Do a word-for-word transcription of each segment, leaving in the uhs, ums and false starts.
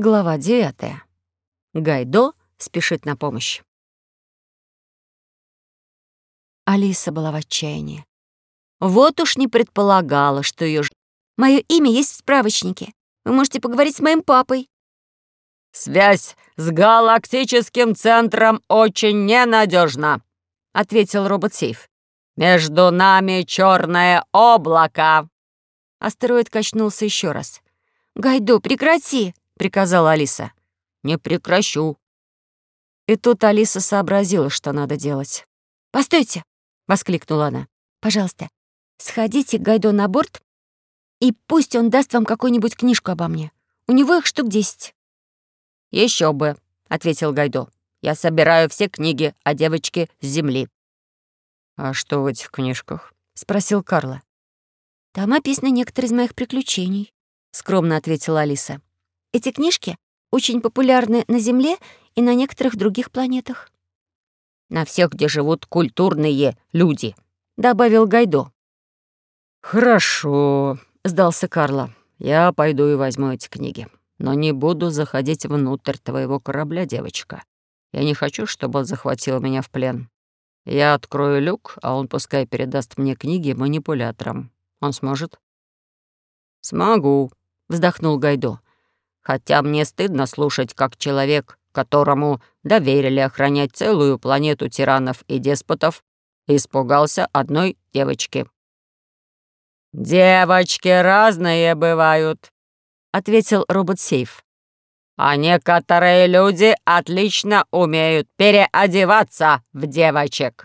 Глава девятая. Гайдо спешит на помощь. Алиса была в отчаянии. Вот уж не предполагала, что ее... «Мое имя есть в справочнике. Вы можете поговорить с моим папой». «Связь с галактическим центром очень ненадежна», — ответил робот-сейф. «Между нами черное облако». Астероид качнулся еще раз. «Гайдо, прекрати!» — приказала Алиса. «Не прекращу». И тут Алиса сообразила, что надо делать. «Постойте!» — воскликнула она. «Пожалуйста, сходите к Гайдо на борт, и пусть он даст вам какую-нибудь книжку обо мне. У него их штук десять». «Еще бы», — ответил Гайдо. «Я собираю все книги о девочке с Земли». «А что в этих книжках?» — спросил Карло. «Там описаны некоторые из моих приключений», — скромно ответила Алиса. «Эти книжки очень популярны на Земле и на некоторых других планетах». «На всех, где живут культурные люди», — добавил Гайдо. «Хорошо», — сдался Карло. «Я пойду и возьму эти книги. Но не буду заходить внутрь твоего корабля, девочка. Я не хочу, чтобы он захватил меня в плен. Я открою люк, а он пускай передаст мне книги манипуляторам. Он сможет?» «Смогу», — вздохнул Гайдо. «Хотя мне стыдно слушать, как человек, которому доверили охранять целую планету тиранов и деспотов, испугался одной девочки». «Девочки разные бывают», — ответил робот-сейф. «А некоторые люди отлично умеют переодеваться в девочек».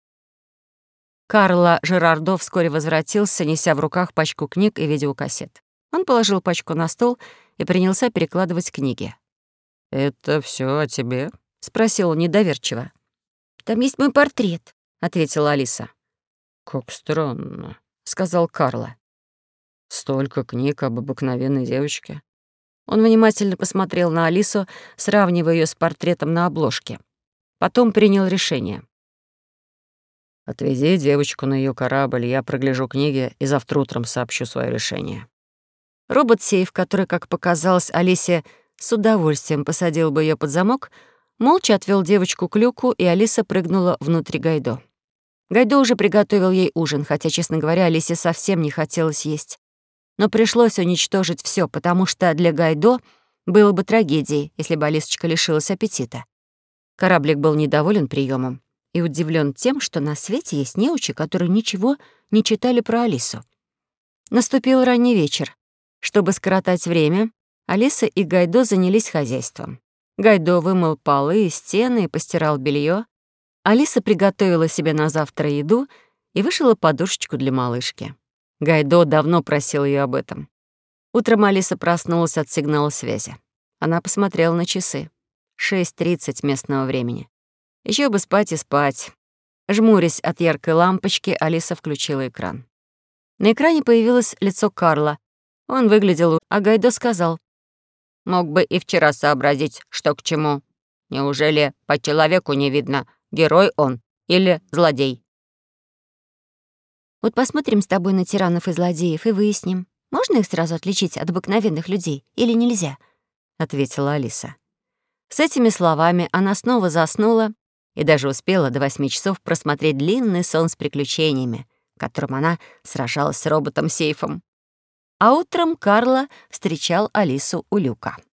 Карло Жерардо вскоре возвратился, неся в руках пачку книг и видеокассет. Он положил пачку на стол и принялся перекладывать книги. «Это все о тебе?» — спросил он недоверчиво. «Там есть мой портрет», — ответила Алиса. «Как странно», — сказал Карло. «Столько книг об обыкновенной девочке». Он внимательно посмотрел на Алису, сравнивая ее с портретом на обложке. Потом принял решение. «Отвези девочку на ее корабль, я прогляжу книги и завтра утром сообщу свое решение». Робот-сейф, который, как показалось Алисе, с удовольствием посадил бы ее под замок, молча отвел девочку к люку, и Алиса прыгнула внутрь Гайдо. Гайдо уже приготовил ей ужин, хотя, честно говоря, Алисе совсем не хотелось есть. Но пришлось уничтожить все, потому что для Гайдо было бы трагедией, если бы Алисочка лишилась аппетита. Кораблик был недоволен приемом и удивлен тем, что на свете есть неучи, которые ничего не читали про Алису. Наступил ранний вечер. Чтобы скоротать время, Алиса и Гайдо занялись хозяйством. Гайдо вымыл полы и стены и постирал белье. Алиса приготовила себе на завтра еду и вышила подушечку для малышки. Гайдо давно просил ее об этом. Утром Алиса проснулась от сигнала связи. Она посмотрела на часы. шесть тридцать местного времени. Еще бы спать и спать. Жмурясь от яркой лампочки, Алиса включила экран. На экране появилось лицо Карла. Он выглядел, а Гайдо сказал: «Мог бы и вчера сообразить, что к чему. Неужели по человеку не видно, герой он или злодей?» «Вот посмотрим с тобой на тиранов и злодеев и выясним, можно их сразу отличить от обыкновенных людей или нельзя?» — ответила Алиса. С этими словами она снова заснула и даже успела до восьми часов просмотреть длинный сон с приключениями, в котором она сражалась с роботом-сейфом. А утром Карло встречал Алису у люка.